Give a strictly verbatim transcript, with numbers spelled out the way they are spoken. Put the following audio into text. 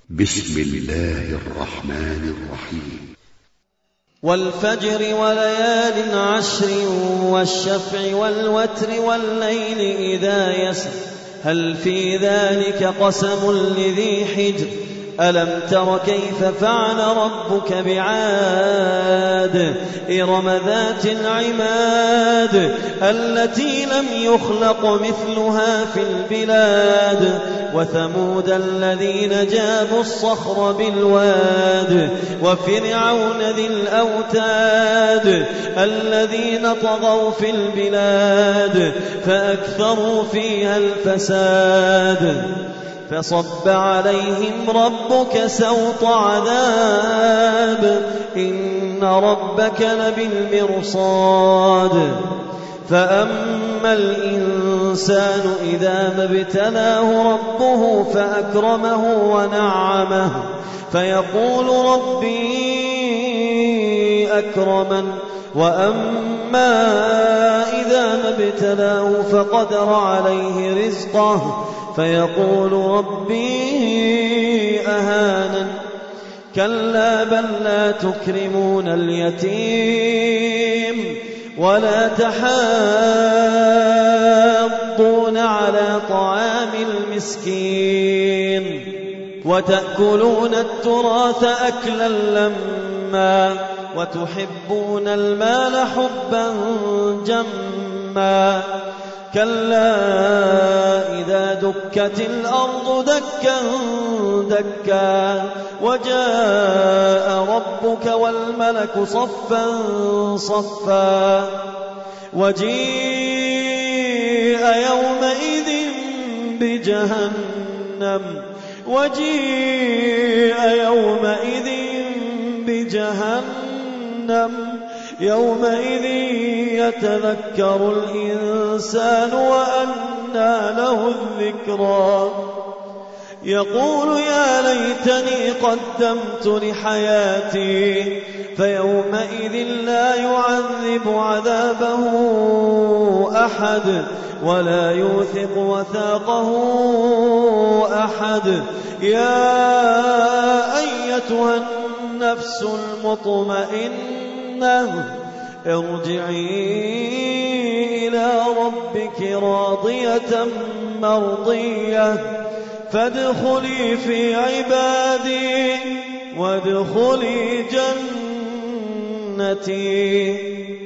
بسم الله الرحمن الرحيم. والفجر وليال عشر والشفع والوتر والليل إذا يسر هل في ذلك قسم لذي حجر ألم تر كيف فعل ربك بعاد إرم ذات العماد التي لم يخلق مثلها في البلاد وثمود الذين جابوا الصخر بالواد وفرعون ذي الأوتاد الذين طغوا في البلاد فأكثروا فيها الفساد فصب عليهم ربك سوط عذاب إن ربك لبالمرصاد فأما الإنسان إذا ما ابتلاه ربه فأكرمه ونعمه فيقول ربي أكرمن وأما إذا ما ابتلاه فقدر عليه رزقه فيقول ربي أهانن كلا بل لا تكرمون اليتيم ولا تحاضون على طعام المسكين وتأكلون التراث أكلا لما وتحبون المال حبا جما كلا إذا دكت الأرض دكا دكا وجاء ربك والملك صفا صفا وجيء يومئذ بجهنم وجيء يومئذ بجهنم يومئذ يتذكر الإنسان وأنى له الذكرى يقول يا ليتني قدمت لحياتي فيومئذ لا يعذب عذابه أحد ولا يوثق وثاقه أحد يا أيتها النفس المطمئنة ارجعي إلى ربك راضية مرضية فادخلي في عبادي وادخلي جنتي.